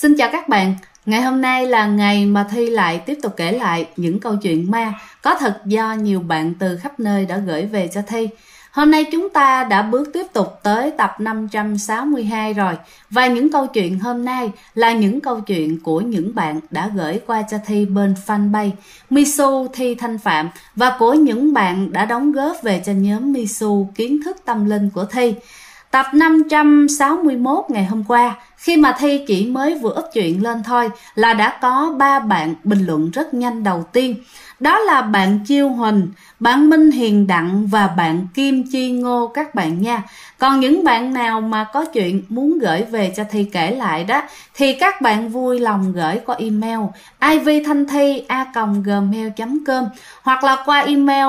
Xin chào các bạn, ngày hôm nay là ngày mà Thi lại tiếp tục kể lại những câu chuyện ma có thật do nhiều bạn từ khắp nơi đã gửi về cho Thi. Hôm nay chúng ta đã bước tiếp tục tới tập 562 rồi. Và những câu chuyện hôm nay là những câu chuyện của những bạn đã gửi qua cho Thi bên fanpage Misu Thi Thanh Phạm và của những bạn đã đóng góp về cho nhóm Misu Kiến thức Tâm Linh của Thi. Tập 561 ngày hôm qua, khi mà Thi chỉ mới vừa up chuyện lên thôi là đã có 3 bạn bình luận rất nhanh đầu tiên. Đó là bạn Chiêu Huỳnh, bạn Minh Hiền Đặng và bạn Kim Chi Ngô các bạn nha. Còn những bạn nào mà có chuyện muốn gửi về cho Thi kể lại đó thì các bạn vui lòng gửi qua email ivthanthi@gmail.com hoặc là qua email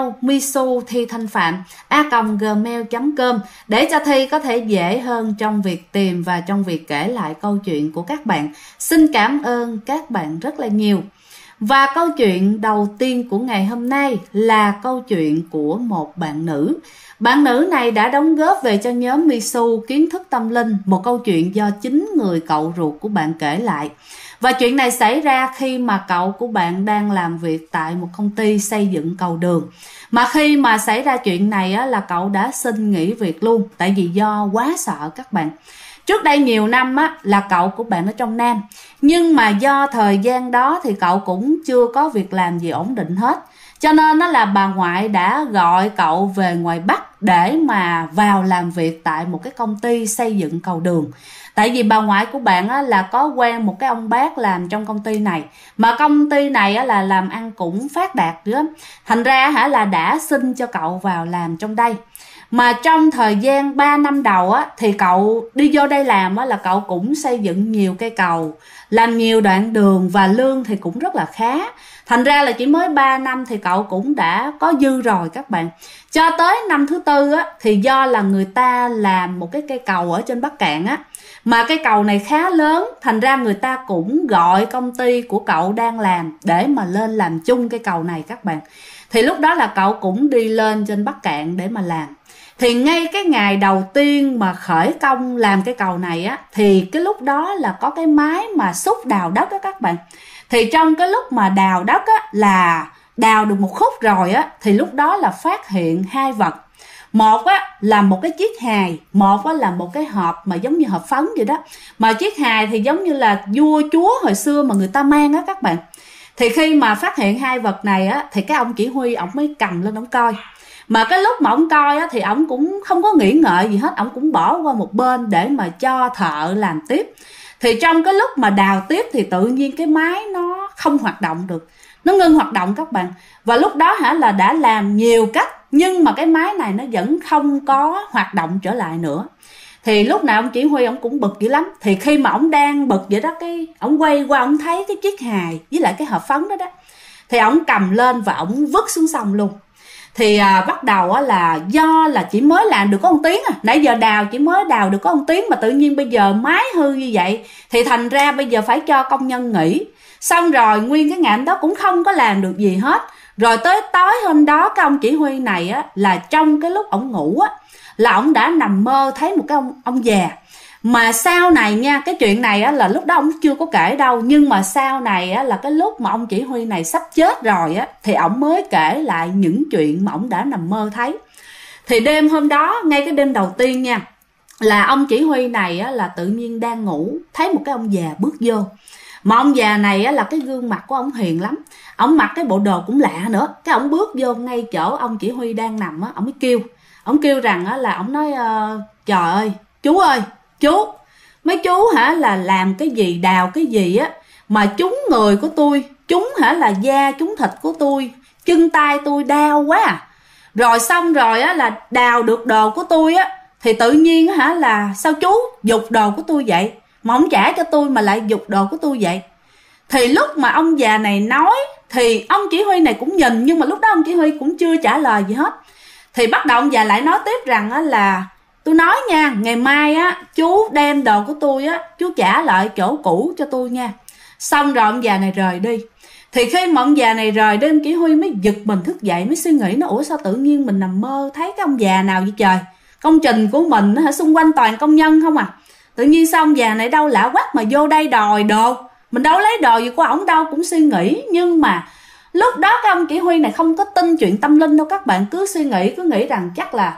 misuthitanhpham@gmail.com để cho Thi có thể dễ hơn trong việc tìm và trong việc kể lại câu chuyện của các bạn. Xin cảm ơn các bạn rất là nhiều. Và câu chuyện đầu tiên của ngày hôm nay là câu chuyện của một bạn nữ. Bạn nữ này đã đóng góp về cho nhóm Misu Kiến thức Tâm Linh một câu chuyện do chính người cậu ruột của bạn kể lại. Và chuyện này xảy ra khi mà cậu của bạn đang làm việc tại một công ty xây dựng cầu đường. Mà khi mà xảy ra chuyện này á, là cậu đã xin nghỉ việc luôn, tại vì do quá sợ các bạn. Trước đây nhiều năm á, là cậu của bạn ở trong Nam, nhưng mà do thời gian đó thì cậu cũng chưa có việc làm gì ổn định hết. Cho nên đó là bà ngoại đã gọi cậu về ngoài Bắc để mà vào làm việc tại một cái công ty xây dựng cầu đường. Tại vì bà ngoại của bạn á, là có quen một cái ông bác làm trong công ty này. Mà công ty này á, là làm ăn cũng phát đạt lắm. Thành ra là đã xin cho cậu vào làm trong đây. Mà trong thời gian 3 năm đầu á, thì cậu đi vô đây làm á, là cậu cũng xây dựng nhiều cây cầu, làm nhiều đoạn đường và lương thì cũng rất là khá. Thành ra là chỉ mới 3 năm thì cậu cũng đã có dư rồi các bạn. Cho tới năm thứ tư á, thì do là người ta làm một cái cây cầu ở trên Bắc Cạn á, mà cây cầu này khá lớn, thành ra người ta cũng gọi công ty của cậu đang làm để mà lên làm chung cây cầu này các bạn. Thì lúc đó là cậu cũng đi lên trên Bắc Cạn để mà làm. Thì ngay cái ngày đầu tiên mà khởi công làm cái cầu này á, thì cái lúc đó là có cái máy mà xúc đào đất á các bạn. Thì trong cái lúc mà đào đất á, là đào được một khúc rồi á, thì lúc đó là phát hiện hai vật. Một á, là một cái chiếc hài, một á, là một cái hộp mà giống như hộp phấn vậy đó. Mà chiếc hài thì giống như là vua chúa hồi xưa mà người ta mang á các bạn. Thì khi mà phát hiện hai vật này á, thì cái ông chỉ huy ổng mới cầm lên ổng coi. Mà cái lúc mà ổng coi á, thì ổng cũng không có nghĩ ngợi gì hết, ổng cũng bỏ qua một bên để mà cho thợ làm tiếp. Thì trong cái lúc mà đào tiếp thì tự nhiên cái máy nó không hoạt động được, nó ngưng hoạt động các bạn. Và lúc đó là đã làm nhiều cách nhưng mà cái máy này nó vẫn không có hoạt động trở lại nữa. Thì lúc nào ông chỉ huy ổng cũng bực dữ lắm. Thì khi mà ổng đang bực vậy đó, cái ổng quay qua ổng thấy cái chiếc hài với lại cái hộp phấn đó đó, thì ổng cầm lên và ổng vứt xuống sông luôn. Thì bắt đầu á, là do là chỉ mới làm được có 1 tiếng nãy giờ đào chỉ mới đào được có 1 tiếng mà tự nhiên bây giờ máy hư như vậy, thì thành ra bây giờ phải cho công nhân nghỉ. Xong rồi nguyên cái ngày đó cũng không có làm được gì hết. Rồi tới tối hôm đó cái ông chỉ huy này á, là trong cái lúc ổng ngủ á, là ổng đã nằm mơ thấy một cái ông già. Mà sau này nha, cái chuyện này á, là lúc đó ổng chưa có kể đâu, nhưng mà sau này á, là cái lúc mà ông chỉ huy này sắp chết rồi á, thì ổng mới kể lại những chuyện mà ổng đã nằm mơ thấy. Thì đêm hôm đó, ngay cái đêm đầu tiên nha, là ông chỉ huy này á, là tự nhiên đang ngủ thấy một cái ông già bước vô. Mà ông già này á, là cái gương mặt của ông hiền lắm, ông mặc cái bộ đồ cũng lạ nữa. Cái ông bước vô ngay chỗ ông chỉ huy đang nằm á, ông mới kêu. Ông kêu rằng á, là ông nói trời ơi, chú ơi, chú, mấy chú là làm cái gì, đào cái gì á mà trúng người của tôi, trúng là da trúng thịt của tôi, chân tay tôi đau quá à. Rồi xong rồi á, là đào được đồ của tôi á, thì tự nhiên là sao chú giục đồ của tôi vậy, mà không trả cho tôi mà lại giục đồ của tôi vậy. Thì lúc mà ông già này nói thì ông chỉ huy này cũng nhìn, nhưng mà lúc đó ông chỉ huy cũng chưa trả lời gì hết. Thì bắt đầu ông già lại nói tiếp rằng á, là tôi nói nha, ngày mai á, chú đem đồ của tôi á, chú trả lại chỗ cũ cho tôi nha. Xong rồi ông già này rời đi. Thì khi mà ông già này rời đi, ông chỉ huy mới giật mình thức dậy, mới suy nghĩ nó ủa sao tự nhiên mình nằm mơ thấy cái ông già nào vậy trời. Công trình của mình xung quanh toàn công nhân không à. Tự nhiên sao ông già này đâu lạ quắc mà vô đây đòi đồ, mình đâu lấy đồ gì của ổng đâu, cũng suy nghĩ. Nhưng mà lúc đó cái ông chỉ huy này không có tin chuyện tâm linh đâu các bạn, cứ suy nghĩ, cứ nghĩ rằng chắc là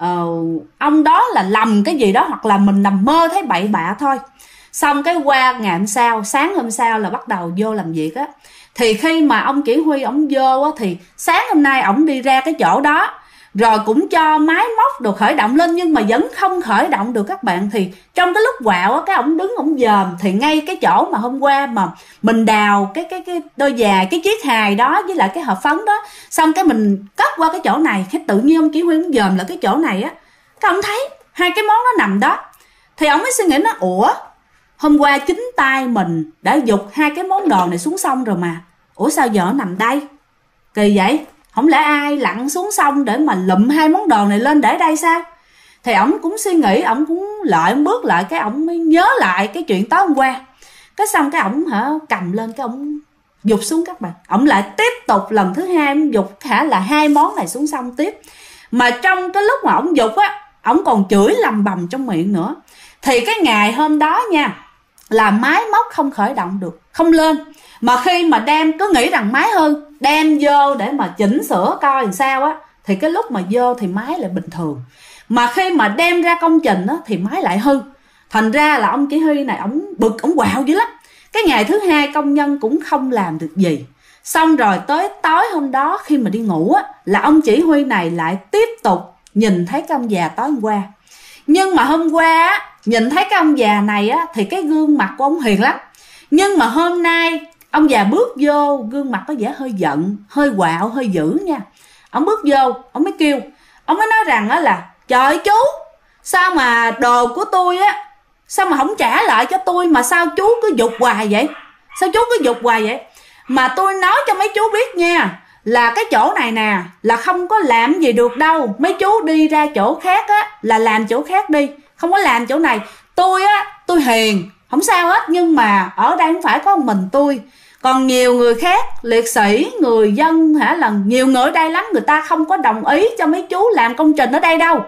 ông đó là lầm cái gì đó, hoặc là mình nằm mơ thấy bậy bạ thôi. Xong cái qua ngày hôm sau, sáng hôm sau là bắt đầu vô làm việc á. Thì khi mà ông chỉ huy ổng vô á, thì sáng hôm nay ổng đi ra cái chỗ đó, rồi cũng cho máy móc đồ khởi động lên, nhưng mà vẫn không khởi động được các bạn. Thì trong cái lúc quạo á, cái ổng đứng ổng dòm, thì ngay cái chỗ mà hôm qua mà mình đào cái đôi giày, cái chiếc hài đó với lại cái hộp phấn đó, xong cái mình cất qua cái chỗ này, cái tự nhiên ông chỉ huy ổng dòm là cái chỗ này á, cái ổng thấy hai cái món nó nằm đó. Thì ổng mới suy nghĩ, nó ủa, hôm qua chính tay mình đã giục hai cái món đồ này xuống sông rồi mà, ủa sao giờ nó nằm đây, kỳ vậy, không lẽ ai lặn xuống sông để mà lụm hai món đồ này lên để đây sao? Thì ổng cũng suy nghĩ, ổng cũng lại, ổng bước lại, cái ổng mới nhớ lại cái chuyện tối hôm qua. Cái xong cái ổng cầm lên, cái ổng giục xuống các bạn. Ổng lại tiếp tục lần thứ hai, ổng giục là hai món này xuống sông tiếp. Mà trong cái lúc mà ổng giục á, ổng còn chửi lầm bầm trong miệng nữa. Thì cái ngày hôm đó nha, là máy móc không khởi động được, không lên. Mà khi mà đem, cứ nghĩ rằng máy hư, đem vô để mà chỉnh sửa coi làm sao á, thì cái lúc mà vô thì máy lại bình thường. Mà khi mà đem ra công trình á, thì máy lại hư. Thành ra là ông chỉ huy này ổng bực, ổng quạo dữ lắm. Cái ngày thứ hai công nhân cũng không làm được gì. Xong rồi tới tối hôm đó khi mà đi ngủ á, là ông chỉ huy này lại tiếp tục nhìn thấy cái ông già tối hôm qua. Nhưng mà hôm qua á, nhìn thấy cái ông già này á, thì cái gương mặt của ông hiền lắm. Nhưng mà hôm nay ông già bước vô, gương mặt có vẻ hơi giận, hơi quạo, hơi dữ nha. Ông bước vô, ông mới kêu, ông mới nói rằng á là, trời ơi chú, sao mà đồ của tôi á, sao mà không trả lại cho tôi, mà sao chú cứ giục hoài vậy? Sao chú cứ giục hoài vậy? Mà tôi nói cho mấy chú biết nha, là cái chỗ này nè, là không có làm gì được đâu. Mấy chú đi ra chỗ khác á, là làm chỗ khác đi, không có làm chỗ này. Tôi á, tôi hiền, không sao hết, nhưng mà ở đây không phải có một mình tôi, còn nhiều người khác, liệt sĩ, người dân là nhiều người ở đây lắm, người ta không có đồng ý cho mấy chú làm công trình ở đây đâu.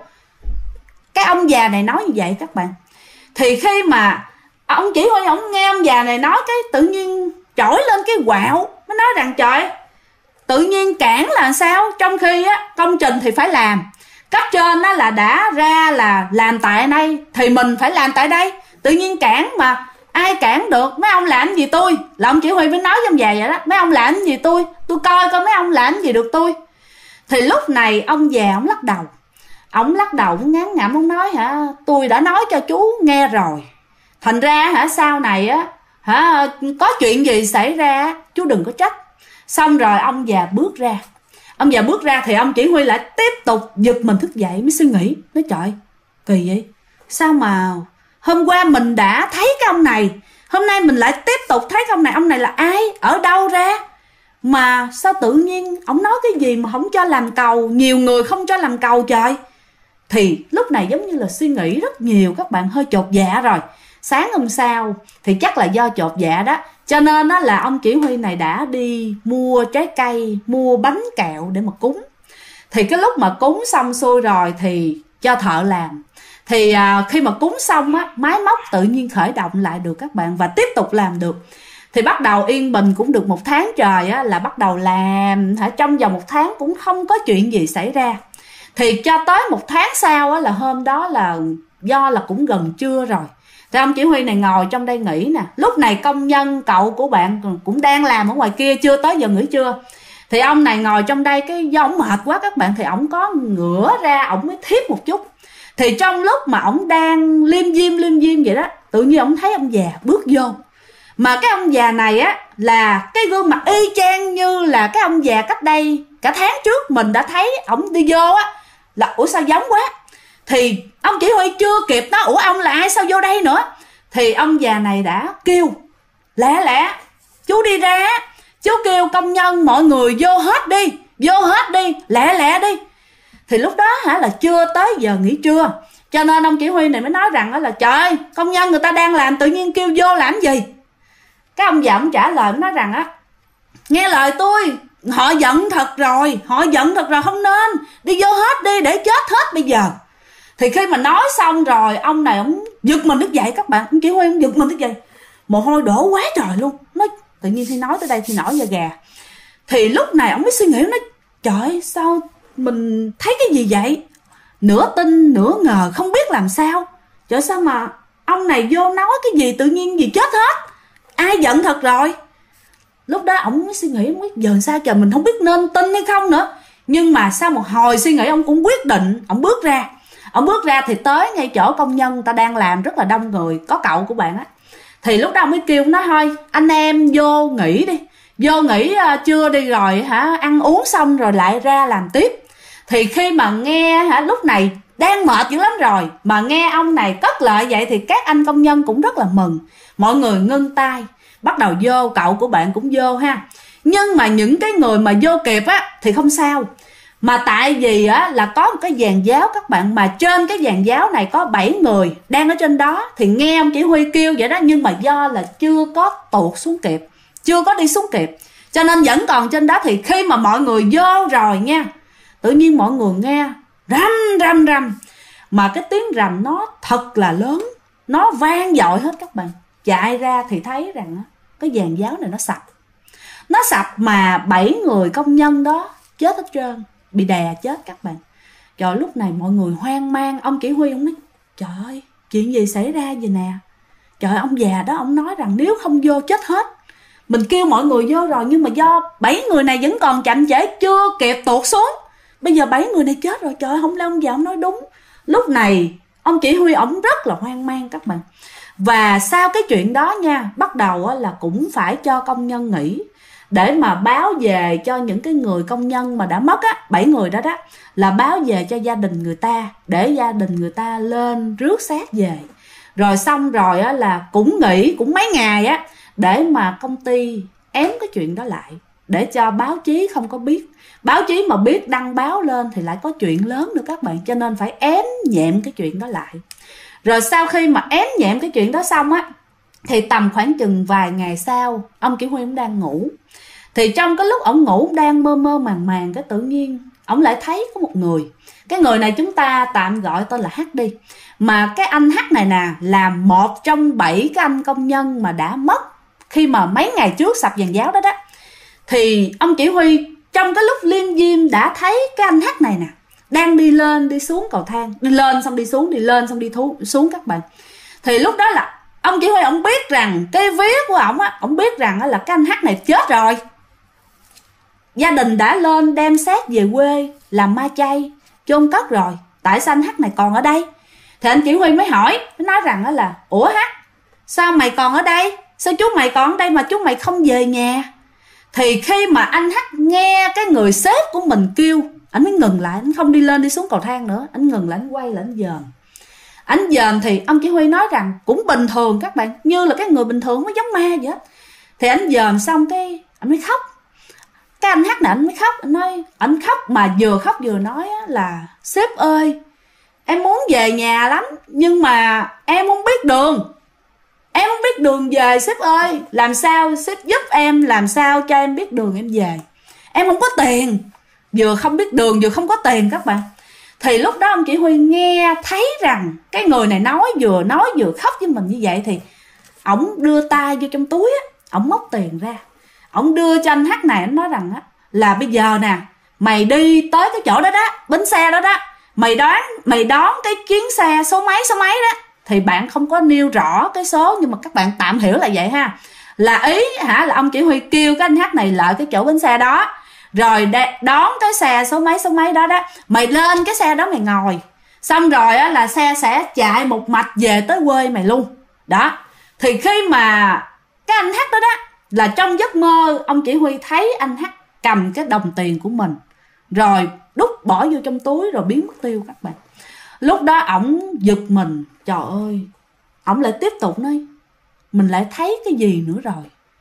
Cái ông già này nói như vậy các bạn. Thì khi mà ông chỉ huy ông nghe ông già này nói, cái tự nhiên trỗi lên cái quạo, nó nói rằng trời, tự nhiên cản là sao? Trong khi á, công trình thì phải làm, cấp trên á là đã ra là làm tại đây, thì mình phải làm tại đây. Tự nhiên cản mà ai cản được, mấy ông làm gì tôi? Là ông chỉ huy mới nói với ông già vậy đó, mấy ông làm gì tôi coi coi mấy ông làm gì được tôi. Thì lúc này ông già ông lắc đầu, ông ngán ngẩm, ông nói tôi đã nói cho chú nghe rồi, thành ra sau này á có chuyện gì xảy ra chú đừng có trách. Xong rồi ông già bước ra thì ông chỉ huy lại tiếp tục giật mình thức dậy, mới suy nghĩ, nói trời, kỳ vậy, sao mà hôm qua mình đã thấy cái ông này, hôm nay mình lại tiếp tục thấy cái ông này là ai, ở đâu ra, mà sao tự nhiên ông nói cái gì mà không cho làm cầu, nhiều người không cho làm cầu trời. Thì lúc này giống như là suy nghĩ rất nhiều các bạn, hơi chột dạ rồi. Sáng hôm sau thì chắc là do chột dạ đó, cho nên đó là ông chỉ huy này đã đi mua trái cây, mua bánh kẹo để mà cúng. Thì cái lúc mà cúng xong xuôi rồi thì cho thợ làm. Thì khi mà cúng xong á, máy móc tự nhiên khởi động lại được các bạn, và tiếp tục làm được. Thì bắt đầu yên bình cũng được 1 tháng trời á, là bắt đầu làm trong vòng 1 tháng cũng không có chuyện gì xảy ra. Thì cho tới 1 tháng sau á, là hôm đó là do là cũng gần trưa rồi, thì ông chỉ huy này ngồi trong đây nghỉ nè. Lúc này công nhân cậu của bạn cũng đang làm ở ngoài kia, chưa tới giờ nghỉ trưa. Thì ông này ngồi trong đây, cái do ổng mệt quá các bạn, thì ổng có ngửa ra, ổng mới thiếp một chút. Thì trong lúc mà ổng đang liêm diêm vậy đó, tự nhiên ổng thấy ông già bước vô. Mà cái ông già này á, là cái gương mặt y chang như là cái ông già cách đây cả tháng trước mình đã thấy ổng đi vô á, là ủa sao giống quá. Thì ông chỉ huy chưa kịp nói ủa ông là ai, sao vô đây nữa, thì ông già này đã kêu lẹ chú đi ra, chú kêu công nhân mọi người vô hết đi, lẹ đi. Thì lúc đó là chưa tới giờ nghỉ trưa, cho nên ông chỉ huy này mới nói rằng là trời, công nhân người ta đang làm tự nhiên kêu vô làm gì. Cái ông già ông trả lời, nói rằng nghe lời tôi, họ giận thật rồi, không nên, đi vô hết đi để chết hết bây giờ. Thì khi mà nói xong rồi, ông này ông giật mình thức dậy các bạn. Ông chỉ huy ông giật mình thức dậy, mồ hôi đổ quá trời luôn. Nói tự nhiên khi nói tới đây thì nổi da gà. Thì lúc này ông mới suy nghĩ, nói trời sao mình thấy cái gì vậy, nửa tin nửa ngờ không biết làm sao. Trời sao mà ông này vô nói cái gì tự nhiên gì chết hết, ai giận thật rồi. Lúc đó ông mới suy nghĩ, ông biết giờ sao trời, mình không biết nên tin hay không nữa. Nhưng mà sau một hồi suy nghĩ ông cũng quyết định, ông bước ra. Ông bước ra thì tới ngay chỗ công nhân ta đang làm rất là đông người, có cậu của bạn á. Thì lúc đó ông mới kêu nó thôi anh em vô nghỉ đi, vô nghỉ trưa đi rồi ăn uống xong rồi lại ra làm tiếp. Thì khi mà nghe lúc này đang mệt dữ lắm rồi mà nghe ông này cất lời vậy thì các anh công nhân cũng rất là mừng. Mọi người ngưng tay bắt đầu vô, cậu của bạn cũng vô ha. Nhưng mà những cái người mà vô kịp á thì không sao. Mà tại vì á là có một cái dàn giáo các bạn, mà trên cái dàn giáo này có 7 người đang ở trên đó. Thì nghe ông chỉ huy kêu vậy đó, nhưng mà do là chưa có tuột xuống kịp, chưa có đi xuống kịp, cho nên vẫn còn trên đó. Thì khi mà mọi người vô rồi nha, tự nhiên mọi người nghe rầm rầm rầm, mà cái tiếng rầm nó thật là lớn, nó vang dội hết các bạn. Chạy ra thì thấy rằng cái dàn giáo này nó sập. Nó sập mà 7 người công nhân đó chết hết trơn, bị đè chết các bạn. Trời, lúc này mọi người hoang mang. Ông chỉ huy ông nói trời ơi chuyện gì xảy ra vậy nè. Trời, ông già đó ông nói rằng nếu không vô chết hết. Mình kêu mọi người vô rồi nhưng mà do 7 người này vẫn còn chậm trễ, chưa kịp tuột xuống. Bây giờ 7 người này chết rồi. Trời, không lẽ ông già ông nói đúng. Lúc này ông chỉ huy ông rất là hoang mang các bạn. Và sau cái chuyện đó nha, bắt đầu là cũng phải cho công nhân nghỉ, để mà báo về cho những cái người công nhân mà đã mất á, 7 người đó đó, là báo về cho gia đình người ta, để gia đình người ta lên rước xác về. Rồi xong rồi á là cũng nghỉ cũng mấy ngày á, để mà công ty ém cái chuyện đó lại, để cho báo chí không có biết. Báo chí mà biết đăng báo lên thì lại có chuyện lớn nữa các bạn, cho nên phải ém nhẹm cái chuyện đó lại. Rồi sau khi mà ém nhẹm cái chuyện đó xong á, thì tầm khoảng chừng vài ngày sau, ông chỉ huy ông đang ngủ. Thì trong cái lúc ông ngủ đang mơ mơ màng màng, cái tự nhiên ông lại thấy có một người. Cái người này chúng ta tạm gọi tên là H đi. Mà cái anh H này nè là một trong 7 cái anh công nhân mà đã mất khi mà mấy ngày trước sập giàn giáo đó đó. Thì ông chỉ huy trong cái lúc liêm diêm đã thấy cái anh H này nè đang đi lên đi xuống cầu thang, đi lên xong đi xuống, đi lên xong đi xuống các bạn. Thì lúc đó là ông chỉ huy ông biết rằng cái vía của ổng á, ông biết rằng là cái anh H này chết rồi. Gia đình đã lên đem xác về quê làm ma chay chôn cất rồi, tại sao anh H này còn ở đây? Thì anh chỉ huy mới hỏi, mới nói rằng là ủa H, sao mày còn ở đây? Sao chú mày còn ở đây mà chú mày không về nhà? Thì khi mà anh H nghe cái người sếp của mình kêu, anh mới ngừng lại, anh không đi lên đi xuống cầu thang nữa. Anh ngừng lại, anh quay lại, anh dòm. Anh dòm thì ông chỉ huy nói rằng cũng bình thường các bạn, như là cái người bình thường, không có giống ma vậy hết. Thì anh dòm xong cái anh mới khóc. Cái anh H này anh mới khóc, anh nói, anh khóc mà vừa khóc vừa nói là sếp ơi, em muốn về nhà lắm nhưng mà em không biết đường. Em không biết đường về sếp ơi, làm sao sếp giúp em, làm sao cho em biết đường em về. Em không có tiền, vừa không biết đường vừa không có tiền các bạn. Thì lúc đó ông chỉ huy nghe thấy rằng cái người này nói vừa khóc với mình như vậy, thì ổng đưa tay vô trong túi á, ổng móc tiền ra, ổng đưa cho anh H này. Anh nói rằng á là bây giờ nè, mày đi tới cái chỗ đó đó, bến xe đó đó, mày đón cái chuyến xe số mấy đó. Thì bạn không có nêu rõ cái số, nhưng mà các bạn tạm hiểu là vậy ha. Là ý là ông chỉ huy kêu cái anh H này lại cái chỗ bến xe đó, rồi đón cái xe số mấy đó đó, mày lên cái xe đó mày ngồi, xong rồi á là xe sẽ chạy một mạch về tới quê mày luôn đó. Thì khi mà cái anh H đó đó là trong giấc mơ, ông chỉ huy thấy anh H cầm cái đồng tiền của mình rồi đút bỏ vô trong túi rồi biến mất tiêu các bạn. Lúc đó ổng giật mình, trời ơi, ổng lại tiếp tục nói mình lại thấy cái gì nữa rồi.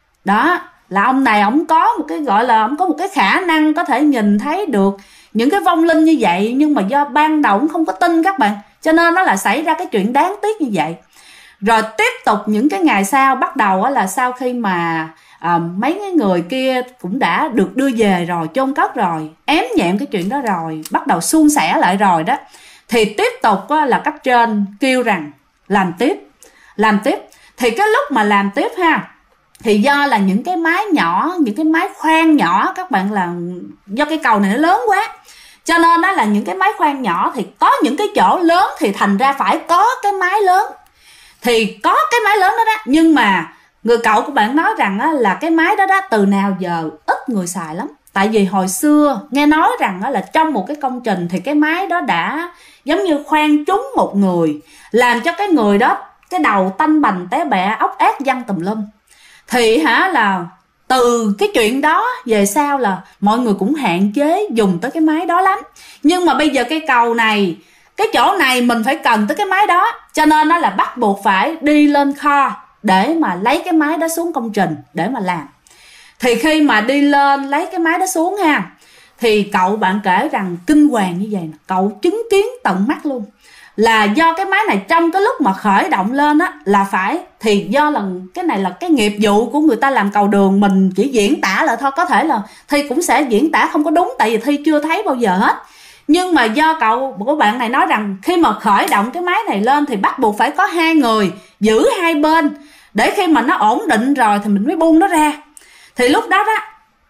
Đó là ông này ổng có một cái gọi là ổng có một cái khả năng có thể nhìn thấy được những cái vong linh như vậy, nhưng mà do ban đầu ổng không có tin các bạn, cho nên nó là xảy ra cái chuyện đáng tiếc như vậy. Rồi tiếp tục những cái ngày sau, bắt đầu là sau khi mà mấy cái người kia cũng đã được đưa về rồi, chôn cất rồi, ém nhẹm cái chuyện đó rồi, bắt đầu suôn sẻ lại rồi đó. Thì tiếp tục là cấp trên kêu rằng làm tiếp. Thì cái lúc mà làm tiếp ha, thì do là những cái mái nhỏ, những cái mái khoan nhỏ các bạn, là do cái cầu này nó lớn quá, cho nên đó là những cái mái khoan nhỏ, thì có những cái chỗ lớn thì thành ra phải có cái mái lớn. Thì có cái mái lớn đó đó, nhưng mà người cậu của bạn nói rằng á, là cái mái đó đó từ nào giờ ít người xài lắm. Tại vì hồi xưa nghe nói rằng á, là trong một cái công trình thì cái mái đó đã giống như khoan trúng một người, làm cho cái người đó cái đầu tanh bành té bẹ, ốc ác văng tùm lum. Thì là từ cái chuyện đó về sau là mọi người cũng hạn chế dùng tới cái máy đó lắm. Nhưng mà bây giờ cây cầu này, cái chỗ này mình phải cần tới cái máy đó, cho nên nó là bắt buộc phải đi lên kho để mà lấy cái máy đó xuống công trình để mà làm. Thì khi mà đi lên lấy cái máy đó xuống ha, thì cậu bạn kể rằng kinh hoàng như vậy nè, cậu chứng kiến tận mắt luôn, là do cái máy này trong cái lúc mà khởi động lên á là phải, thì do là cái này là cái nghiệp vụ của người ta làm cầu đường, mình chỉ diễn tả lại thôi, có thể là Thi cũng sẽ diễn tả không có đúng, tại vì Thi chưa thấy bao giờ hết. Nhưng mà do cậu của bạn này nói rằng khi mà khởi động cái máy này lên thì bắt buộc phải có 2 người giữ hai bên, để khi mà nó ổn định rồi thì mình mới buông nó ra. Thì lúc đó đó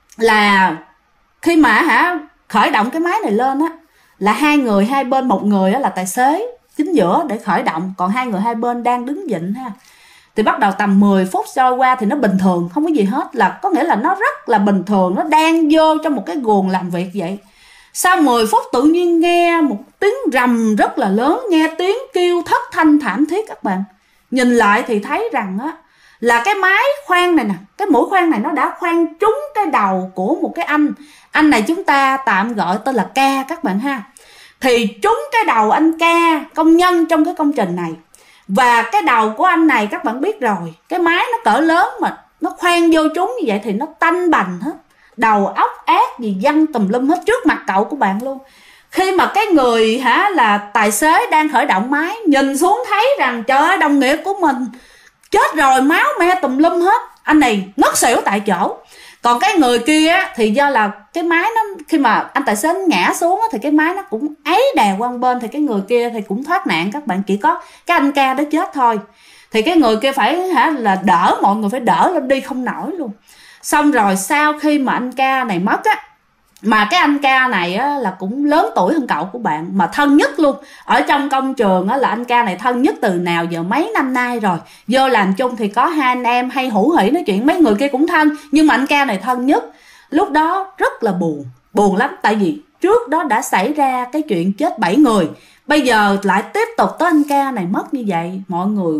là khi mà khởi động cái máy này lên á, là 2 người hai bên, một người là tài xế chính giữa để khởi động, còn 2 người hai bên đang đứng vịn ha. Thì bắt đầu tầm 10 phút trôi qua thì nó bình thường, không có gì hết, là có nghĩa là nó rất là bình thường, nó đang vô trong một cái guồng làm việc vậy. Sau 10 phút tự nhiên nghe một tiếng rầm rất là lớn, nghe tiếng kêu thất thanh thảm thiết các bạn. Nhìn lại thì thấy rằng á, là cái máy khoan này nè, cái mũi khoan này nó đã khoan trúng cái đầu của một cái anh này chúng ta tạm gọi tên là Ca các bạn ha. Thì trúng cái đầu anh Ca, công nhân trong cái công trình này. Và cái đầu của anh này các bạn biết rồi, cái máy nó cỡ lớn mà nó khoan vô trúng như vậy thì nó tanh bành hết, đầu óc ác gì văng tùm lum hết trước mặt cậu của bạn luôn. Khi mà cái người là tài xế đang khởi động máy nhìn xuống thấy rằng trời ơi, đồng nghiệp của mình chết rồi, máu me tùm lum hết, anh này ngất xỉu tại chỗ. Còn cái người kia thì do là cái máy nó, khi mà anh tài xế ngã xuống thì cái máy nó cũng ấy đè qua bên, thì cái người kia thì cũng thoát nạn các bạn, chỉ có cái anh Ca đó chết thôi. Thì cái người kia phải là đỡ, mọi người phải đỡ lên đi không nổi luôn. Xong rồi sau khi mà anh Ca này mất á, mà cái anh Ca này á, là cũng lớn tuổi hơn cậu của bạn, mà thân nhất luôn. Ở trong công trường á, là anh Ca này thân nhất từ nào giờ mấy năm nay rồi. Vô làm chung thì có 2 anh em hay hữu hỉ nói chuyện, mấy người kia cũng thân, nhưng mà anh Ca này thân nhất. Lúc đó rất là buồn lắm, tại vì trước đó đã xảy ra cái chuyện chết 7 người, bây giờ lại tiếp tục tới anh Ca này mất như vậy. Mọi người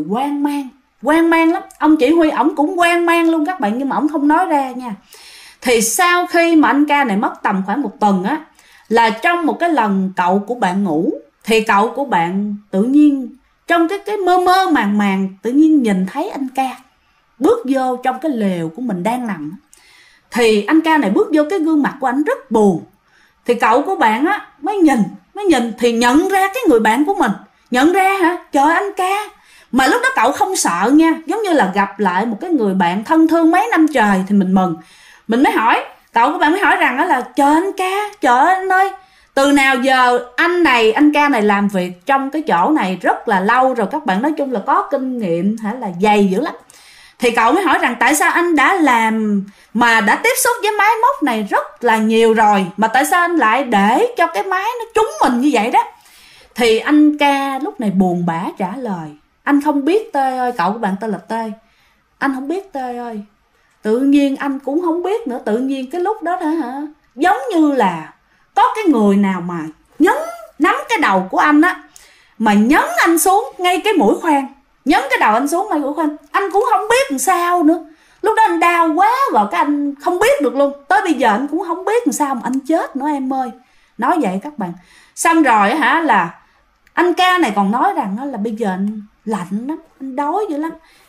hoang mang lắm. Ông chỉ huy ổng cũng hoang mang luôn các bạn, nhưng mà ổng không nói ra nha. Thì sau khi mà anh Ca này mất tầm khoảng 1 tuần á, là trong một cái lần cậu của bạn ngủ, thì cậu của bạn tự nhiên trong cái mơ màng tự nhiên nhìn thấy anh Ca bước vô trong cái lều của mình đang nằm. Thì anh Ca này bước vô, cái gương mặt của anh rất buồn. Thì cậu của bạn á mới nhìn thì nhận ra cái người bạn của mình. Nhận ra trời anh Ca. Mà lúc đó cậu không sợ nha, giống như là gặp lại một cái người bạn thân thương mấy năm trời thì mình mừng. Mình mới hỏi, cậu của bạn mới hỏi rằng đó là trời anh Ca, trời ơi anh ơi, từ nào giờ anh Ca này làm việc trong cái chỗ này rất là lâu rồi các bạn, nói chung là có kinh nghiệm là dày dữ lắm. Thì cậu mới hỏi rằng tại sao anh đã làm mà đã tiếp xúc với máy móc này rất là nhiều rồi, mà tại sao anh lại để cho cái máy nó trúng mình như vậy đó. Thì anh Ca lúc này buồn bã trả lời, anh không biết Tê ơi, cậu của bạn tên là Tê. Anh không biết Tê ơi. Tự nhiên anh cũng không biết nữa, tự nhiên cái lúc đó giống như là có cái người nào mà nắm cái đầu của anh á, mà nhấn anh xuống ngay cái mũi khoan, nhấn cái đầu anh xuống ngay mũi khoan. Anh cũng không biết làm sao nữa, lúc đó anh đau quá rồi cái anh không biết được luôn. Tới bây giờ anh cũng không biết làm sao mà anh chết nữa em ơi. Nói vậy các bạn. Xong rồi là anh Ca này còn nói rằng là bây giờ anh lạnh lắm, anh đói dữ lắm,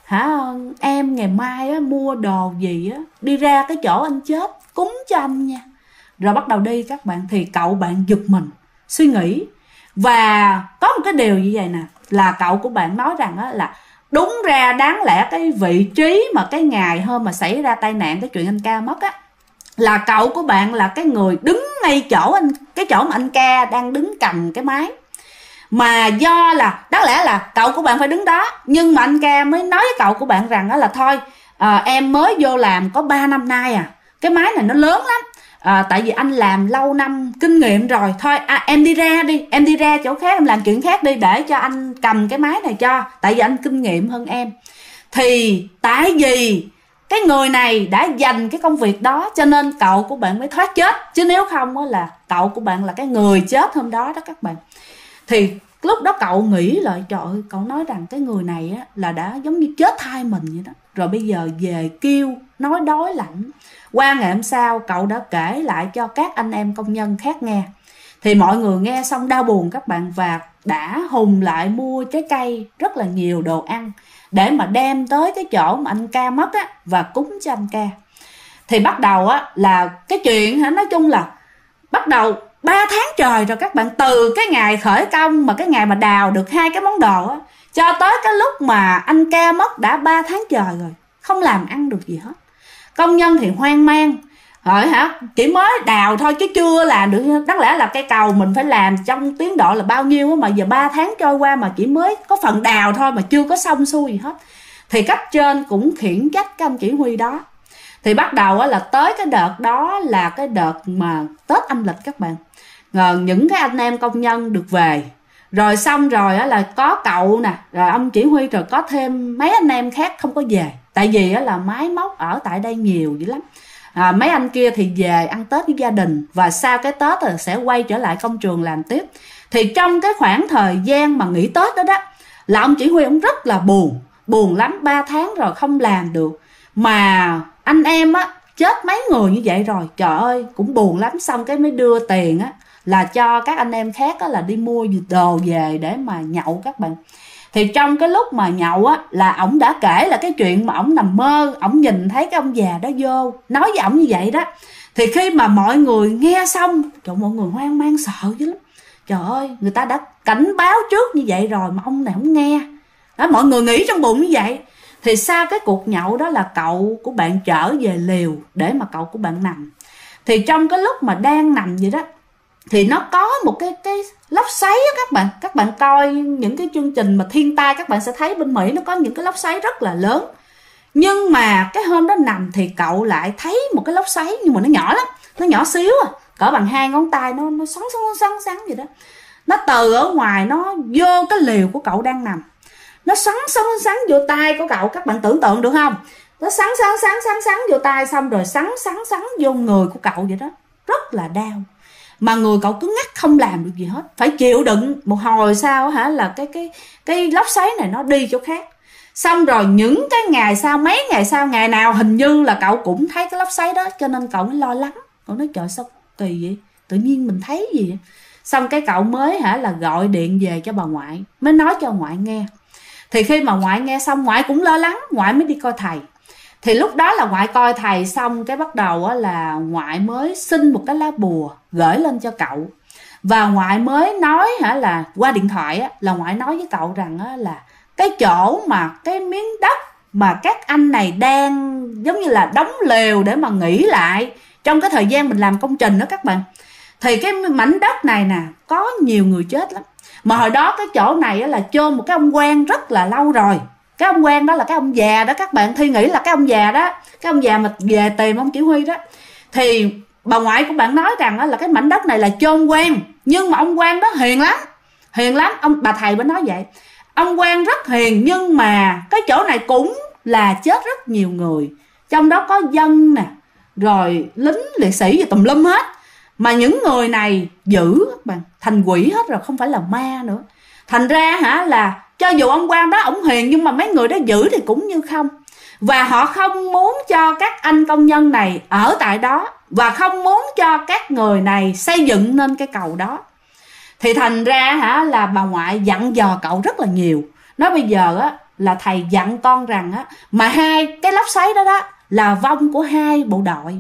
em ngày mai mua đồ gì đi ra cái chỗ anh chết cúng cho anh nha. Rồi bắt đầu đi các bạn. Thì cậu bạn giật mình suy nghĩ, và có một cái điều như vậy nè, là cậu của bạn nói rằng là đúng ra đáng lẽ cái vị trí mà cái ngày hôm mà xảy ra tai nạn, cái chuyện anh Ca mất á, là cậu của bạn là cái người đứng ngay chỗ cái chỗ mà anh Ca đang đứng cầm cái máy. Mà do là đáng lẽ là cậu của bạn phải đứng đó, nhưng mà anh ca mới nói với cậu của bạn rằng đó là thôi, em mới vô làm có 3 năm nay à, cái máy này nó lớn lắm, tại vì anh làm lâu năm kinh nghiệm rồi, thôi em đi ra đi, em đi ra chỗ khác em làm chuyện khác đi để cho anh cầm cái máy này cho, tại vì anh kinh nghiệm hơn em. Thì tại vì cái người này đã dành cái công việc đó cho nên cậu của bạn mới thoát chết, chứ nếu không là cậu của bạn là cái người chết hôm đó đó các bạn. Thì lúc đó cậu nghĩ lại, trời ơi, cậu nói rằng cái người này á, là đã giống như chết thay mình vậy đó, rồi bây giờ về kêu nói đói lạnh. Qua ngày hôm sau cậu đã kể lại cho các anh em công nhân khác nghe, thì mọi người nghe xong đau buồn các bạn, và đã hùng lại mua trái cây rất là nhiều, đồ ăn để mà đem tới cái chỗ mà anh ca mất á, và cúng cho anh ca. Thì bắt đầu á là cái chuyện nói chung là bắt đầu 3 tháng trời rồi các bạn, từ cái ngày khởi công mà cái ngày mà đào được 2 cái món đồ á, cho tới cái lúc mà anh ca mất đã 3 tháng trời rồi, không làm ăn được gì hết. Công nhân thì hoang mang, rồi chỉ mới đào thôi chứ chưa làm được. Đáng lẽ là cây cầu mình phải làm trong tiến độ là bao nhiêu, mà giờ 3 tháng trôi qua mà chỉ mới có phần đào thôi mà chưa có xong xuôi gì hết. Thì cấp trên cũng khiển trách cái anh chỉ huy đó. Thì bắt đầu là tới cái đợt đó là cái đợt mà Tết âm lịch các bạn, những cái anh em công nhân được về rồi, xong rồi là có cậu nè, rồi ông chỉ huy, rồi có thêm mấy anh em khác không có về, tại vì là máy móc ở tại đây nhiều dữ lắm. Mấy anh kia thì về ăn Tết với gia đình, và sau cái Tết là sẽ quay trở lại công trường làm tiếp. Thì trong cái khoảng thời gian mà nghỉ Tết đó đó, là ông chỉ huy ông rất là buồn lắm, 3 tháng rồi không làm được, mà anh em á chết mấy người như vậy rồi, trời ơi cũng buồn lắm. Xong cái mới đưa tiền á là cho các anh em khác á là đi mua đồ về để mà nhậu các bạn. Thì trong cái lúc mà nhậu á là ổng đã kể là cái chuyện mà ổng nằm mơ, ổng nhìn thấy cái ông già đó vô nói với ổng như vậy đó. Thì khi mà mọi người nghe xong, trời, mọi người hoang mang sợ dữ lắm. Trời ơi, người ta đã cảnh báo trước như vậy rồi mà ông này không nghe đó, mọi người nghĩ trong bụng như vậy. Thì sau cái cuộc nhậu đó là cậu của bạn trở về liều để mà cậu của bạn nằm. Thì trong cái lúc mà đang nằm vậy đó, thì nó có một cái lốc xoáy á các bạn coi những cái chương trình mà thiên tai, các bạn sẽ thấy bên Mỹ nó có những cái lốc xoáy rất là lớn. Nhưng mà cái hôm đó nằm thì cậu lại thấy một cái lốc xoáy, nhưng mà nó nhỏ lắm, nó nhỏ xíu cỡ bằng 2 ngón tay, nó xoắn vậy đó. Nó từ ở ngoài nó vô cái liều của cậu đang nằm, nó xoắn vô tay của cậu, các bạn tưởng tượng được không? Nó xoắn vô tay, xong rồi xoắn vô người của cậu vậy đó, rất là đau. Mà người cậu cứ ngắt không làm được gì hết, phải chịu đựng một hồi sau là cái lốc xoáy này nó đi chỗ khác. Xong rồi những cái ngày sau, mấy ngày sau, ngày nào hình như là cậu cũng thấy cái lốc xoáy đó, cho nên cậu mới lo lắng. Cậu nói trời sao kỳ vậy, tự nhiên mình thấy gì vậy? Xong cái cậu mới là gọi điện về cho bà ngoại, mới nói cho ngoại nghe. Thì khi mà ngoại nghe xong, ngoại cũng lo lắng, ngoại mới đi coi thầy. Thì lúc đó là ngoại coi thầy xong cái bắt đầu là ngoại mới xin một cái lá bùa gửi lên cho cậu. Và ngoại mới nói là qua điện thoại là ngoại nói với cậu rằng là cái chỗ mà cái miếng đất mà các anh này đang giống như là đóng lều để mà nghỉ lại trong cái thời gian mình làm công trình đó các bạn. Thì cái mảnh đất này nè có nhiều người chết lắm. Mà hồi đó cái chỗ này là chôn một cái ông quan rất là lâu rồi. Cái ông quan đó là cái ông già đó các bạn, Thi nghĩ là cái ông già đó, cái ông già mà về tìm ông chỉ huy đó. Thì bà ngoại của bạn nói rằng là cái mảnh đất này là chôn quan, nhưng mà ông quan đó hiền lắm. Bà thầy mới nói vậy, ông quan rất hiền, nhưng mà cái chỗ này cũng là chết rất nhiều người, trong đó có dân nè, rồi lính liệt sĩ và tùm lum hết. Mà những người này dữ các bạn, thành quỷ hết rồi, không phải là ma nữa. Thành ra là cho dù ông quan đó ổng hiền, nhưng mà mấy người đó dữ thì cũng như không. Và họ không muốn cho các anh công nhân này ở tại đó, và không muốn cho các người này xây dựng nên cái cầu đó. Thì thành ra là bà ngoại dặn dò cậu rất là nhiều. Nói bây giờ là thầy dặn con rằng mà 2 cái lốc xoáy đó là vong của 2 bộ đội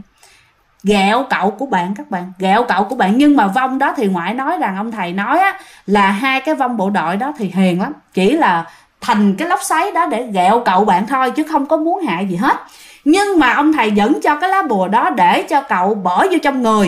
ghẹo cậu của bạn các bạn, ghẹo cậu của bạn. Nhưng mà vong đó thì ngoại nói rằng ông thầy nói là 2 cái vong bộ đội đó thì hiền lắm, chỉ là thành cái lốc xoáy đó để ghẹo cậu bạn thôi, chứ không có muốn hại gì hết. Nhưng mà ông thầy vẫn cho cái lá bùa đó để cho cậu bỏ vô trong người,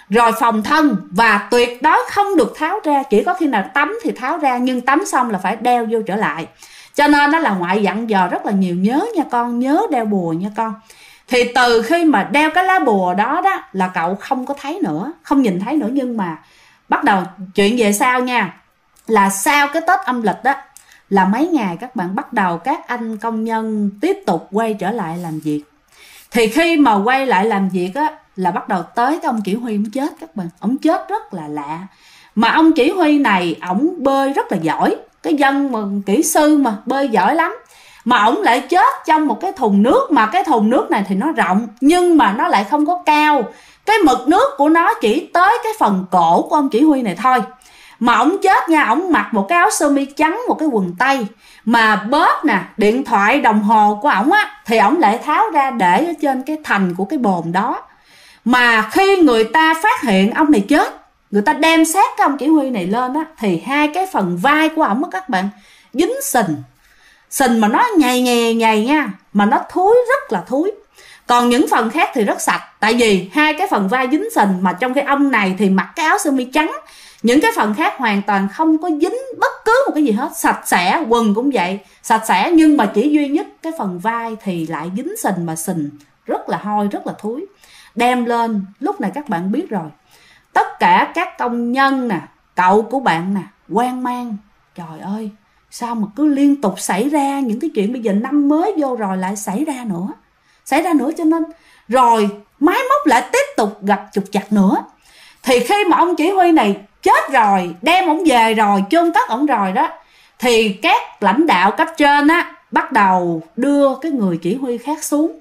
rồi phòng thân, và tuyệt đối không được tháo ra. Chỉ có khi nào tắm thì tháo ra, nhưng tắm xong là phải đeo vô trở lại. Cho nên đó là ngoại dặn dò rất là nhiều, nhớ nha con, nhớ đeo bùa nha con. Thì từ khi mà đeo cái lá bùa đó đó là cậu không có thấy nữa, không nhìn thấy nữa. Nhưng mà bắt đầu chuyện về sau nha, là sau cái Tết âm lịch đó là mấy ngày các bạn, bắt đầu các anh công nhân tiếp tục quay trở lại làm việc. Thì khi mà quay lại làm việc á là bắt đầu tới cái ông chỉ huy ông chết các bạn. Ông chết rất là lạ. Mà ông chỉ huy này ổng bơi rất là giỏi, cái dân mà kỹ sư mà bơi giỏi lắm. Mà ổng lại chết trong một cái thùng nước, mà cái thùng nước này thì nó rộng nhưng mà nó lại không có cao. Cái mực nước của nó chỉ tới cái phần cổ của ông chỉ huy này thôi. Mà ổng chết nha, ổng mặc một cái áo sơ mi trắng, một cái quần tây. Mà bóp nè, điện thoại, đồng hồ của ổng á thì ổng lại tháo ra để ở trên cái thành của cái bồn đó. Mà khi người ta phát hiện ông này chết, người ta đem xác cái ông chỉ huy này lên á, thì hai cái phần vai của ổng á các bạn dính sình. Sình mà nó nhầy nha, mà nó thúi, rất là thúi. Còn những phần khác thì rất sạch. Tại vì hai cái phần vai dính sình, mà trong khi ông này thì mặc cái áo sơ mi trắng, những cái phần khác hoàn toàn không có dính bất cứ một cái gì hết, sạch sẽ. Quần cũng vậy, sạch sẽ. Nhưng mà chỉ duy nhất cái phần vai thì lại dính sình, mà sình rất là hôi, rất là thúi. Đem lên, lúc này các bạn biết rồi, tất cả các công nhân nè, cậu của bạn nè, hoang mang. Trời ơi, sao mà cứ liên tục xảy ra những cái chuyện, bây giờ năm mới vô rồi lại xảy ra nữa. Cho nên rồi máy móc lại tiếp tục gặp trục trặc nữa. Thì khi mà ông chỉ huy này chết rồi, đem ổng về rồi, chôn cất ổng rồi đó, thì các lãnh đạo cấp trên á bắt đầu đưa cái người chỉ huy khác xuống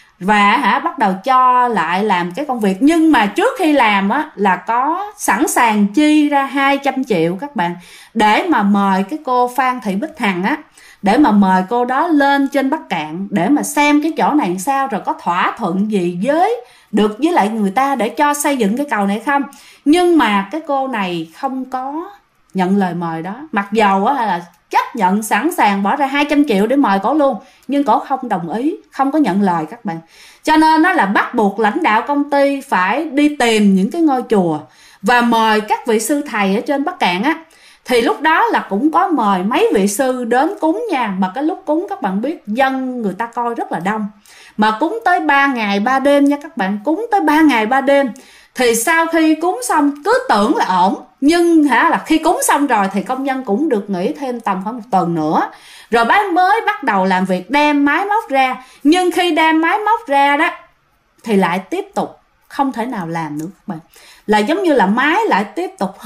và bắt đầu cho lại làm cái công việc. Nhưng mà trước khi làm á là có sẵn sàng chi ra 200 triệu các bạn, để mà mời cái cô Phan Thị Bích Hằng á, để mà mời cô đó lên trên Bắc Cạn để mà xem cái chỗ này làm sao, rồi có thỏa thuận gì được với lại người ta để cho xây dựng cái cầu này không. Nhưng mà cái cô này không có nhận lời mời đó, mặc dầu á là chấp nhận sẵn sàng bỏ ra 200 triệu để mời cổ luôn, nhưng cổ không đồng ý, không có nhận lời các bạn. Cho nên nó là bắt buộc lãnh đạo công ty phải đi tìm những cái ngôi chùa và mời các vị sư thầy ở trên Bắc Cạn á. Thì lúc đó là cũng có mời mấy vị sư đến cúng nha. Mà cái lúc cúng các bạn biết, dân người ta coi rất là đông. Mà cúng tới 3 ngày 3 đêm nha các bạn, cúng tới 3 ngày 3 đêm. Thì sau khi cúng xong cứ tưởng là ổn, nhưng là khi cúng xong rồi thì công nhân cũng được nghỉ thêm tầm khoảng 1 tuần nữa. Rồi mới bắt đầu làm việc đem máy móc ra. Nhưng khi đem máy móc ra đó thì lại tiếp tục không thể nào làm nữa các bạn. Là giống như là máy lại tiếp tục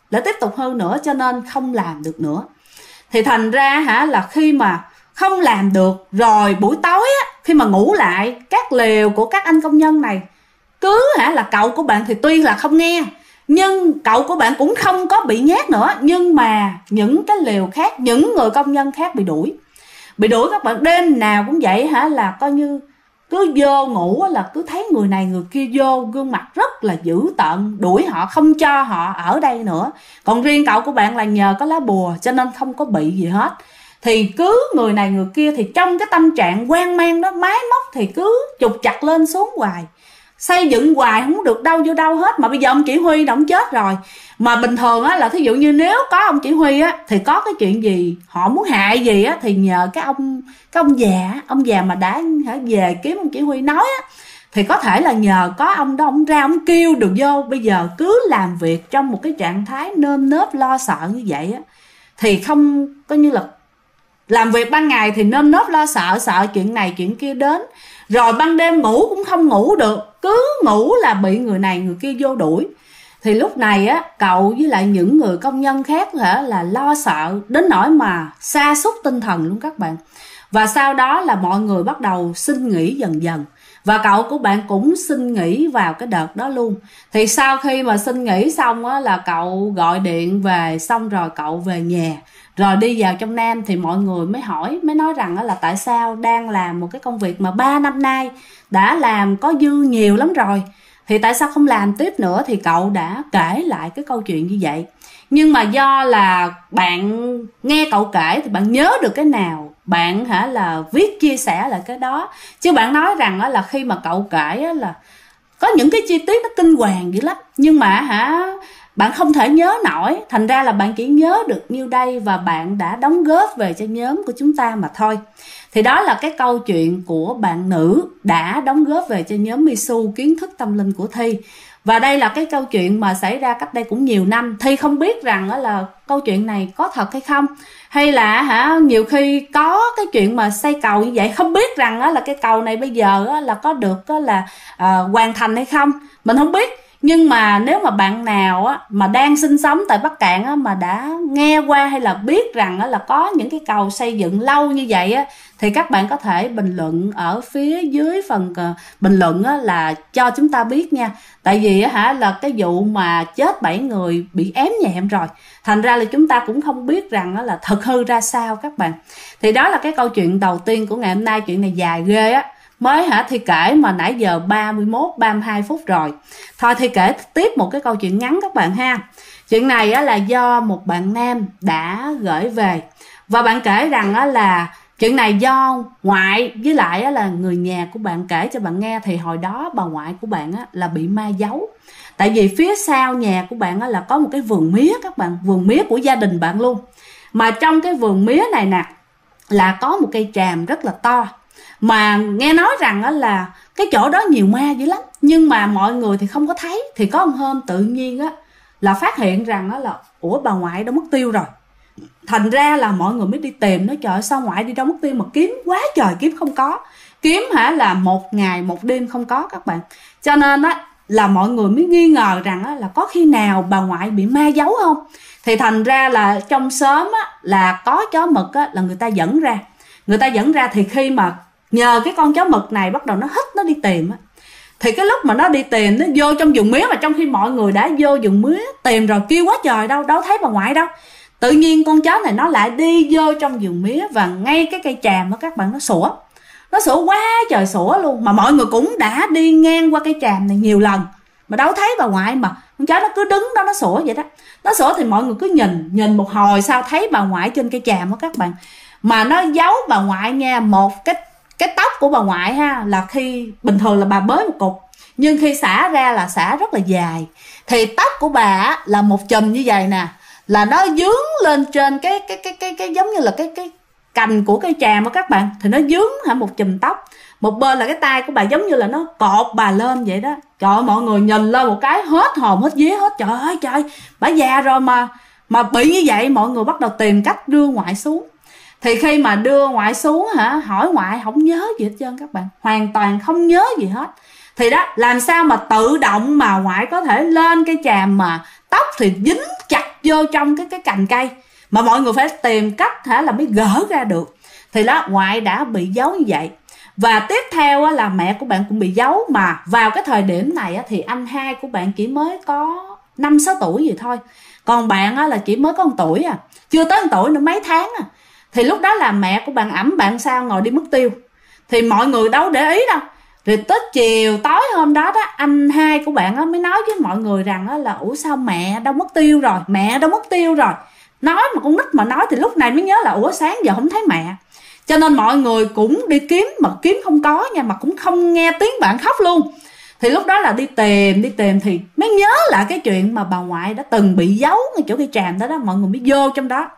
hư nữa, cho nên không làm được nữa. Thì thành ra là khi mà không làm được rồi, buổi tối á, khi mà ngủ lại, các lều của các anh công nhân này cứ là cậu của bạn thì tuy là không nghe, nhưng cậu của bạn cũng không có bị nhát nữa. Nhưng mà những cái lều khác, những người công nhân khác bị đuổi các bạn. Đêm nào cũng vậy là coi như cứ vô ngủ là cứ thấy người này người kia vô, gương mặt rất là dữ tợn, đuổi họ, không cho họ ở đây nữa. Còn riêng cậu của bạn là nhờ có lá bùa cho nên không có bị gì hết. Thì cứ người này người kia, thì trong cái tâm trạng hoang mang đó, máy móc thì cứ trục trặc lên xuống hoài, xây dựng hoài không được đâu vô đâu hết. Mà bây giờ ông chỉ huy đã chết rồi. Mà bình thường á là thí dụ như nếu có ông chỉ huy á thì có cái chuyện gì, họ muốn hại gì á, thì nhờ cái ông già mà đã về kiếm ông chỉ huy nói á, thì có thể là nhờ có ông đó, ông ra ông kêu được vô. Bây giờ cứ làm việc trong một cái trạng thái nơm nớp lo sợ như vậy á, thì không coi như là làm việc ban ngày thì nơm nớp lo sợ chuyện này chuyện kia đến, rồi ban đêm ngủ cũng không ngủ được, cứ ngủ là bị người này người kia vô đuổi. Thì lúc này á, cậu với lại những người công nhân khác là lo sợ đến nỗi mà sa sút tinh thần luôn các bạn. Và sau đó là mọi người bắt đầu xin nghỉ dần dần, và cậu của bạn cũng xin nghỉ vào cái đợt đó luôn. Thì sau khi mà xin nghỉ xong á, là cậu gọi điện về, xong rồi cậu về nhà, rồi đi vào trong Nam. Thì mọi người mới nói rằng là tại sao đang làm một cái công việc mà 3 năm nay đã làm có dư nhiều lắm rồi, thì tại sao không làm tiếp nữa. Thì cậu đã kể lại cái câu chuyện như vậy. Nhưng mà do là bạn nghe cậu kể thì bạn nhớ được cái nào, bạn là viết chia sẻ lại cái đó. Chứ bạn nói rằng là khi mà cậu kể là có những cái chi tiết nó kinh hoàng dữ lắm, nhưng mà bạn không thể nhớ nổi, thành ra là bạn chỉ nhớ được nhiêu đây và bạn đã đóng góp về cho nhóm của chúng ta mà thôi. Thì đó là cái câu chuyện của bạn nữ đã đóng góp về cho nhóm Misu kiến thức tâm linh của Thi. Và đây là cái câu chuyện mà xảy ra cách đây cũng nhiều năm. Thi không biết rằng là câu chuyện này có thật hay không, hay là nhiều khi có cái chuyện mà xây cầu như vậy, không biết rằng là cái cầu này bây giờ là có được hoàn thành hay không, mình không biết. Nhưng mà nếu mà bạn nào mà đang sinh sống tại Bắc Cạn mà đã nghe qua hay là biết rằng là có những cái cầu xây dựng lâu như vậy thì các bạn có thể bình luận ở phía dưới phần bình luận là cho chúng ta biết nha. Tại vì là cái vụ mà chết 7 người bị ém nhẹm rồi, thành ra là chúng ta cũng không biết rằng là thực hư ra sao các bạn. Thì đó là cái câu chuyện đầu tiên của ngày hôm nay. Chuyện này dài ghê á, mới Thi kể mà nãy giờ 32 phút rồi. Thôi Thi kể tiếp một cái câu chuyện ngắn các bạn ha. Chuyện này là do một bạn nam đã gửi về, và bạn kể rằng là chuyện này do ngoại với lại là người nhà của bạn kể cho bạn nghe. Thì hồi đó bà ngoại của bạn là bị ma giấu. Tại vì phía sau nhà của bạn là có một cái vườn mía các bạn, vườn mía của gia đình bạn luôn. Mà trong cái vườn mía này nè là có một cây tràm rất là to. Mà nghe nói rằng là cái chỗ đó nhiều ma dữ lắm, nhưng mà mọi người thì không có thấy. Thì có một hôm tự nhiên là phát hiện rằng là ủa, bà ngoại đâu mất tiêu rồi. Thành ra là mọi người mới đi tìm nó, trời ơi, sao ngoại đi đâu mất tiêu, mà kiếm quá trời kiếm không có, kiếm là một ngày một đêm không có các bạn. Cho nên là mọi người mới nghi ngờ rằng là có khi nào bà ngoại bị ma giấu không. Thì thành ra là trong xóm là có chó mực là người ta dẫn ra. Thì khi mà nhờ cái con chó mực này bắt đầu nó hít nó đi tìm thì cái lúc mà nó đi tìm, nó vô trong vườn mía, mà trong khi mọi người đã vô vườn mía tìm rồi, kêu quá trời đâu thấy bà ngoại đâu. Tự nhiên con chó này nó lại đi vô trong vườn mía, và ngay cái cây tràm các bạn, nó sủa quá trời sủa luôn. Mà mọi người cũng đã đi ngang qua cây tràm này nhiều lần mà đâu thấy bà ngoại, mà con chó nó cứ đứng đó nó sủa vậy đó. Nó sủa thì mọi người cứ nhìn một hồi sau thấy bà ngoại trên cây tràm các bạn. Mà nó giấu bà ngoại nha, một cái tóc của bà ngoại là khi bình thường là bà bới một cục, nhưng khi xả ra là xả rất là dài. Thì tóc của bà là một chùm như vậy nè, là nó dướng lên trên cái giống như là cái cành của cây tràm các bạn. Thì nó dướng một chùm tóc, một bên là cái tay của bà giống như là nó cột bà lên vậy đó. Trời ơi, mọi người nhìn lên một cái hết hồn hết vía hết. Trời ơi trời, bà già rồi mà bị như vậy. Mọi người bắt đầu tìm cách đưa ngoại xuống. Thì khi mà đưa ngoại xuống hỏi ngoại không nhớ gì hết trơn các bạn, hoàn toàn không nhớ gì hết. Thì đó, làm sao mà tự động mà ngoại có thể lên cây tràm mà tóc thì dính chặt vô trong cái cành cây, mà mọi người phải tìm cách là mới gỡ ra được. Thì đó, ngoại đã bị giấu như vậy. Và tiếp theo là mẹ của bạn cũng bị giấu. Mà vào cái thời điểm này thì anh hai của bạn chỉ mới có 5-6 tuổi gì thôi, còn bạn là chỉ mới có 1 tuổi chưa tới 1 tuổi nữa, mấy tháng Thì lúc đó là mẹ của bạn ẵm bạn sao ngồi đi mất tiêu, thì mọi người đâu để ý đâu. Rồi tới chiều tối hôm đó anh hai của bạn mới nói với mọi người rằng là ủa sao mẹ đâu mất tiêu rồi. Nói mà con nít mà nói thì lúc này mới nhớ là ủa sáng giờ không thấy mẹ. Cho nên mọi người cũng đi kiếm mà kiếm không có nha, mà cũng không nghe tiếng bạn khóc luôn. Thì lúc đó là đi tìm thì mới nhớ lại cái chuyện mà bà ngoại đã từng bị giấu ngay chỗ cây tràm đó. Mọi người mới vô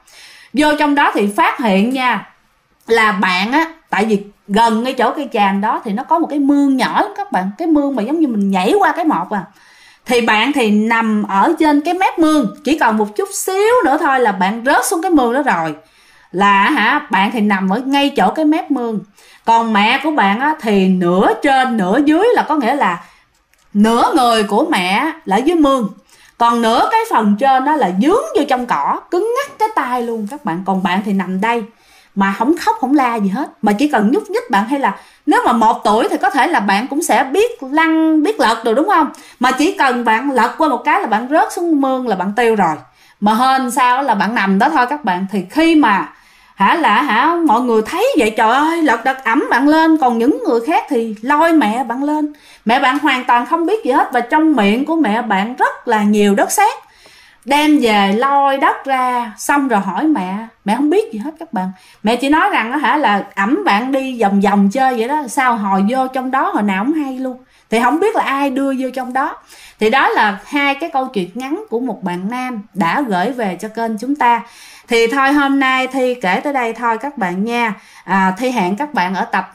trong đó thì phát hiện nha, là bạn tại vì gần ngay chỗ cây tràm đó thì nó có một cái mương nhỏ lắm các bạn, cái mương mà giống như mình nhảy qua cái một thì bạn thì nằm ở trên cái mép mương, chỉ còn một chút xíu nữa thôi là bạn rớt xuống cái mương đó rồi. Là bạn thì nằm ở ngay chỗ cái mép mương, còn mẹ của bạn thì nửa trên nửa dưới, là có nghĩa là nửa người của mẹ là dưới mương, còn nửa cái phần trên đó là dướng vô trong cỏ, cứng ngắc cái tay luôn các bạn. Còn bạn thì nằm đây mà không khóc không la gì hết, mà chỉ cần nhúc nhích bạn, hay là nếu mà 1 tuổi thì có thể là bạn cũng sẽ biết lăn biết lật rồi đúng không, mà chỉ cần bạn lật qua một cái là bạn rớt xuống mương là bạn tiêu rồi. Mà hên sao là bạn nằm đó thôi các bạn. Thì khi mà mọi người thấy vậy, trời ơi, lật đật ẵm bạn lên, còn những người khác thì lôi mẹ bạn lên. Mẹ bạn hoàn toàn không biết gì hết, và trong miệng của mẹ bạn rất là nhiều đất sét. Đem về lôi đất ra, xong rồi hỏi mẹ không biết gì hết các bạn. Mẹ chỉ nói rằng là ẵm bạn đi vòng vòng chơi vậy đó, sao hồi vô trong đó hồi nào không hay luôn. thì không biết là ai đưa vô trong đó. Thì đó là hai cái câu chuyện ngắn của một bạn nam đã gửi về cho kênh chúng ta. Thì thôi hôm nay Thi kể tới đây thôi các bạn nha. Thi hẹn các bạn ở tập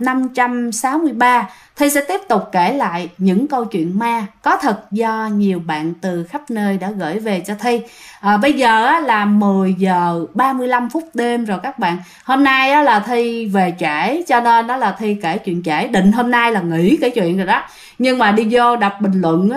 563. Thi sẽ tiếp tục kể lại những câu chuyện ma có thật do nhiều bạn từ khắp nơi đã gửi về cho Thi. Bây giờ là 10 giờ 35 phút đêm rồi các bạn. Hôm nay là Thi về trễ cho nên đó là Thi kể chuyện trễ. Định hôm nay là nghỉ kể chuyện rồi đó. Nhưng mà đi vô đọc bình luận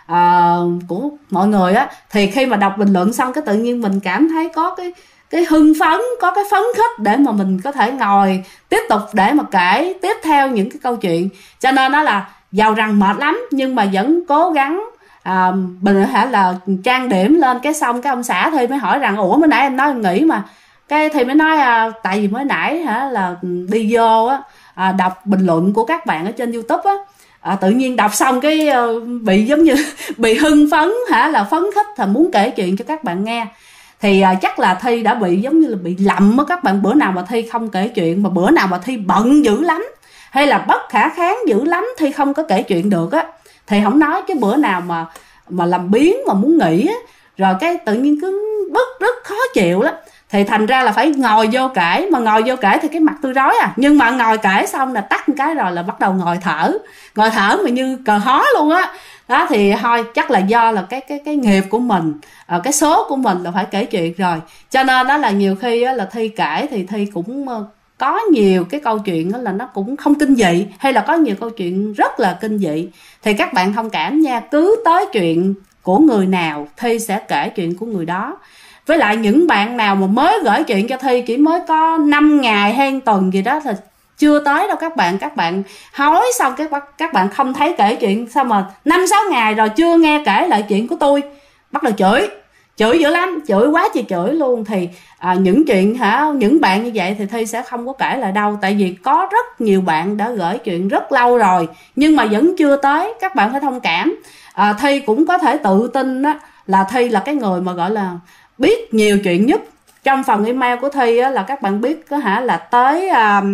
của mọi người thì khi mà đọc bình luận xong cái tự nhiên mình cảm thấy có cái hưng phấn, có cái phấn khích để mà mình có thể ngồi tiếp tục để mà kể tiếp theo những cái câu chuyện. Cho nên đó là giàu rằng mệt lắm nhưng mà vẫn cố gắng mình là trang điểm lên. Cái xong cái ông xã Thi mới hỏi rằng ủa mới nãy em nói em nghỉ mà. Cái Thi mới nói tại vì mới nãy là đi vô đọc bình luận của các bạn ở trên YouTube tự nhiên đọc xong cái bị giống như bị hưng phấn là phấn khích là muốn kể chuyện cho các bạn nghe. Thì chắc là Thi đã bị giống như là bị lậm á các bạn. Bữa nào mà Thi không kể chuyện, mà bữa nào mà Thi bận dữ lắm hay là bất khả kháng dữ lắm Thi không có kể chuyện được thì không nói, cái bữa nào mà làm biếng mà muốn nghỉ rồi cái tự nhiên cứ rất khó chịu lắm. Thì thành ra là phải ngồi vô kể, mà ngồi vô kể thì cái mặt tôi rối nhưng mà ngồi kể xong là tắt một cái rồi là bắt đầu ngồi thở mà như cờ hó luôn đó. Thì thôi chắc là do là cái nghiệp của mình, cái số của mình là phải kể chuyện rồi, cho nên đó là nhiều khi là Thi kể thì Thi cũng có nhiều cái câu chuyện là nó cũng không kinh dị, hay là có nhiều câu chuyện rất là kinh dị. Thì các bạn thông cảm nha, cứ tới chuyện của người nào Thi sẽ kể chuyện của người đó. Với lại những bạn nào mà mới gửi chuyện cho Thi chỉ mới có 5 ngày hay 1 tuần gì đó thì chưa tới đâu các bạn hối xong các bạn không thấy kể chuyện, sao mà 5-6 ngày rồi chưa nghe kể lại chuyện của tôi, bắt đầu chửi dữ lắm, chửi quá trời chửi luôn. Thì những chuyện những bạn như vậy thì Thi sẽ không có kể lại đâu, tại vì có rất nhiều bạn đã gửi chuyện rất lâu rồi nhưng mà vẫn chưa tới. Các bạn phải thông cảm. Thi cũng có thể tự tin là Thi là cái người mà gọi là biết nhiều chuyện nhất. Trong phần email của Thi là các bạn biết là tới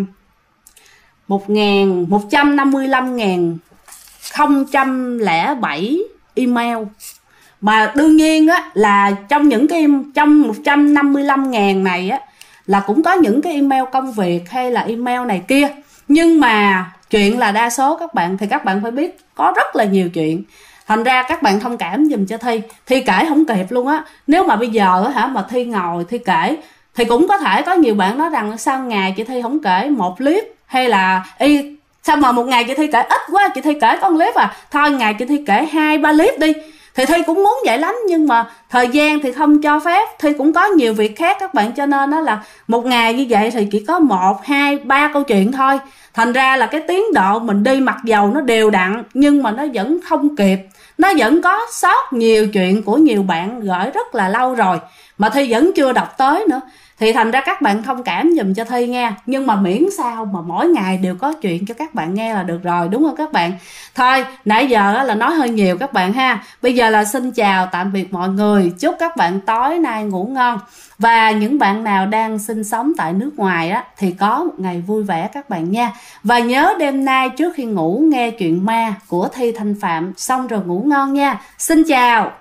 155.007 email. Mà đương nhiên là trong 155.000 này là cũng có những cái email công việc hay là email này kia, nhưng mà chuyện là đa số các bạn thì các bạn phải biết có rất là nhiều chuyện. Thành ra các bạn thông cảm giùm cho Thi kể không kịp luôn Nếu mà bây giờ mà Thi ngồi Thi kể thì cũng có thể có nhiều bạn nói rằng sao ngày chị Thi không kể 1 clip, hay là sao mà một ngày chị Thi kể ít quá, chị Thi kể có 1 clip thôi ngày chị Thi kể 2-3 clip đi. Thì Thi cũng muốn vậy lắm nhưng mà thời gian thì không cho phép, Thi cũng có nhiều việc khác các bạn, cho nên là một ngày như vậy thì chỉ có 1-2-3 câu chuyện thôi. Thành ra là cái tiến độ mình đi mặc dầu nó đều đặn nhưng mà nó vẫn không kịp, nó vẫn có sót nhiều chuyện của nhiều bạn gửi rất là lâu rồi mà Thi vẫn chưa đọc tới nữa. Thì thành ra các bạn thông cảm giùm cho Thi nha. Nhưng mà miễn sao mà mỗi ngày đều có chuyện cho các bạn nghe là được rồi, đúng không các bạn? Thôi nãy giờ là nói hơi nhiều các bạn ha. Bây giờ là xin chào tạm biệt mọi người, chúc các bạn tối nay ngủ ngon. Và những bạn nào đang sinh sống tại nước ngoài thì có một ngày vui vẻ các bạn nha. Và nhớ đêm nay trước khi ngủ nghe chuyện ma của Thi Thanh Phạm xong rồi ngủ ngon nha. Xin chào.